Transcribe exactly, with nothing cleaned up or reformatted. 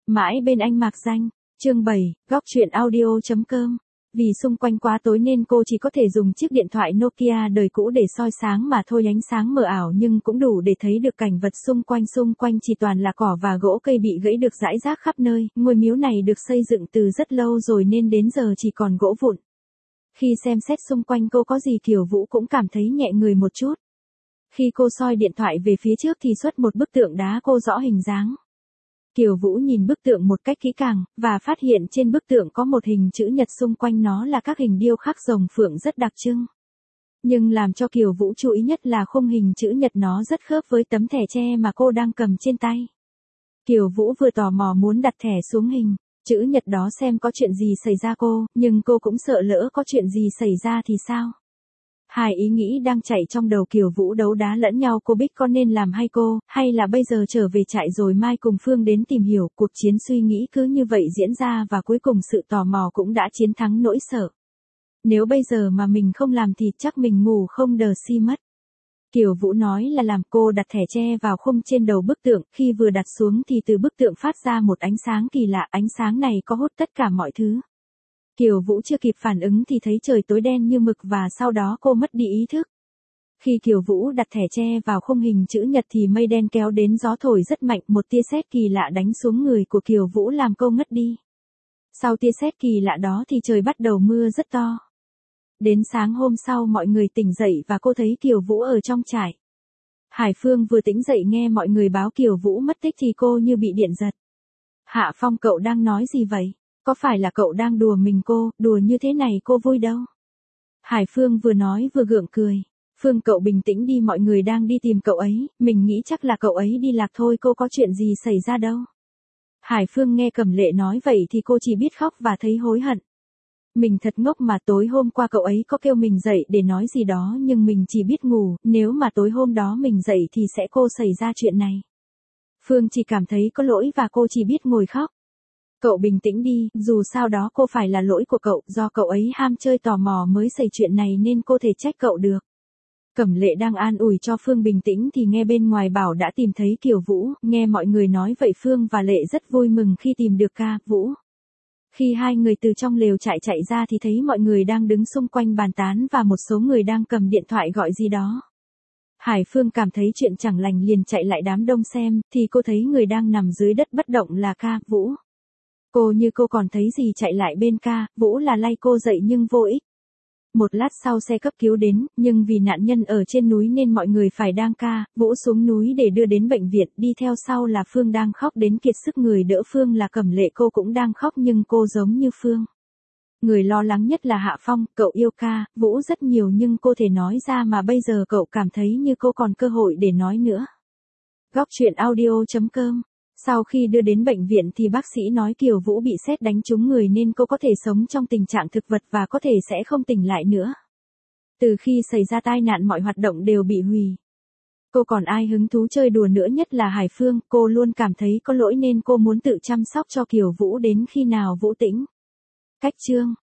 Mãi bên anh mạc danh. Chương bảy, góc truyện audio chấm com. Vì xung quanh quá tối nên cô chỉ có thể dùng chiếc điện thoại Nokia đời cũ để soi sáng mà thôi, ánh sáng mờ ảo nhưng cũng đủ để thấy được cảnh vật xung quanh. Xung quanh chỉ toàn là cỏ và gỗ cây bị gãy được rải rác khắp nơi. Ngôi miếu này được xây dựng từ rất lâu rồi nên đến giờ chỉ còn gỗ vụn. Khi xem xét xung quanh cô có gì Kiều Vũ cũng cảm thấy nhẹ người một chút. Khi cô soi điện thoại về phía trước thì xuất một bức tượng đá cô rõ hình dáng. Kiều Vũ nhìn bức tượng một cách kỹ càng, và phát hiện trên bức tượng có một hình chữ nhật, xung quanh nó là các hình điêu khắc rồng phượng rất đặc trưng. Nhưng làm cho Kiều Vũ chú ý nhất là khung hình chữ nhật, nó rất khớp với tấm thẻ tre mà cô đang cầm trên tay. Kiều Vũ vừa tò mò muốn đặt thẻ xuống hình chữ nhật đó xem có chuyện gì xảy ra cô, nhưng cô cũng sợ lỡ có chuyện gì xảy ra thì sao. Hai ý nghĩ đang chạy trong đầu Kiều Vũ đấu đá lẫn nhau, cô biết có nên làm hay cô, hay là bây giờ trở về trại rồi mai cùng Phương đến tìm hiểu. Cuộc chiến suy nghĩ cứ như vậy diễn ra và cuối cùng sự tò mò cũng đã chiến thắng nỗi sợ. Nếu bây giờ mà mình không làm thì chắc mình ngủ không đờ si mất. Kiều Vũ nói là làm. Cô đặt thẻ tre vào khung trên đầu bức tượng, khi vừa đặt xuống thì từ bức tượng phát ra một ánh sáng kỳ lạ, ánh sáng này có hút tất cả mọi thứ. Kiều Vũ chưa kịp phản ứng thì thấy trời tối đen như mực và sau đó cô mất đi ý thức. Khi Kiều Vũ đặt thẻ tre vào khung hình chữ nhật thì mây đen kéo đến, gió thổi rất mạnh, một tia sét kỳ lạ đánh xuống người của Kiều Vũ làm cô ngất đi. Sau tia sét kỳ lạ đó thì trời bắt đầu mưa rất to. Đến sáng hôm sau mọi người tỉnh dậy và cô thấy Kiều Vũ ở trong trại. Hải Phương vừa tỉnh dậy nghe mọi người báo Kiều Vũ mất tích thì cô như bị điện giật. Hạ Phong, cậu đang nói gì vậy? Có phải là cậu đang đùa mình cô, đùa như thế này cô vui đâu. Hải Phương vừa nói vừa gượng cười. Phương, cậu bình tĩnh đi, mọi người đang đi tìm cậu ấy, mình nghĩ chắc là cậu ấy đi lạc thôi, cô có chuyện gì xảy ra đâu. Hải Phương nghe Cẩm Lệ nói vậy thì cô chỉ biết khóc và thấy hối hận. Mình thật ngốc mà, tối hôm qua cậu ấy có kêu mình dậy để nói gì đó nhưng mình chỉ biết ngủ, nếu mà tối hôm đó mình dậy thì sẽ cô xảy ra chuyện này. Phương chỉ cảm thấy có lỗi và cô chỉ biết ngồi khóc. Cậu bình tĩnh đi, dù sao đó cô phải là lỗi của cậu, do cậu ấy ham chơi tò mò mới xảy chuyện này nên cô thể trách cậu được. Cẩm Lệ đang an ủi cho Phương bình tĩnh thì nghe bên ngoài bảo đã tìm thấy Kiều Vũ, nghe mọi người nói vậy Phương và Lệ rất vui mừng khi tìm được ca Vũ. Khi hai người từ trong lều chạy chạy ra thì thấy mọi người đang đứng xung quanh bàn tán và một số người đang cầm điện thoại gọi gì đó. Hải Phương cảm thấy chuyện chẳng lành liền chạy lại đám đông xem, thì cô thấy người đang nằm dưới đất bất động là ca Vũ. Cô như cô còn thấy gì chạy lại bên ca Vũ là lay cô dậy nhưng vô ích. Một lát sau xe cấp cứu đến, nhưng vì nạn nhân ở trên núi nên mọi người phải đang ca Vũ xuống núi để đưa đến bệnh viện, đi theo sau là Phương đang khóc đến kiệt sức, người đỡ Phương là Cẩm Lệ, cô cũng đang khóc nhưng cô giống như Phương. Người lo lắng nhất là Hạ Phong, cậu yêu ca Vũ rất nhiều nhưng cô thể nói ra mà bây giờ cậu cảm thấy như cô còn cơ hội để nói nữa. Góc truyện audio chấm com. Sau khi đưa đến bệnh viện thì bác sĩ nói Kiều Vũ bị sét đánh trúng người nên cô có thể sống trong tình trạng thực vật và có thể sẽ không tỉnh lại nữa. Từ khi xảy ra tai nạn mọi hoạt động đều bị hủy. Cô còn ai hứng thú chơi đùa nữa, nhất là Hải Phương, cô luôn cảm thấy có lỗi nên cô muốn tự chăm sóc cho Kiều Vũ đến khi nào Vũ tĩnh. Cách chương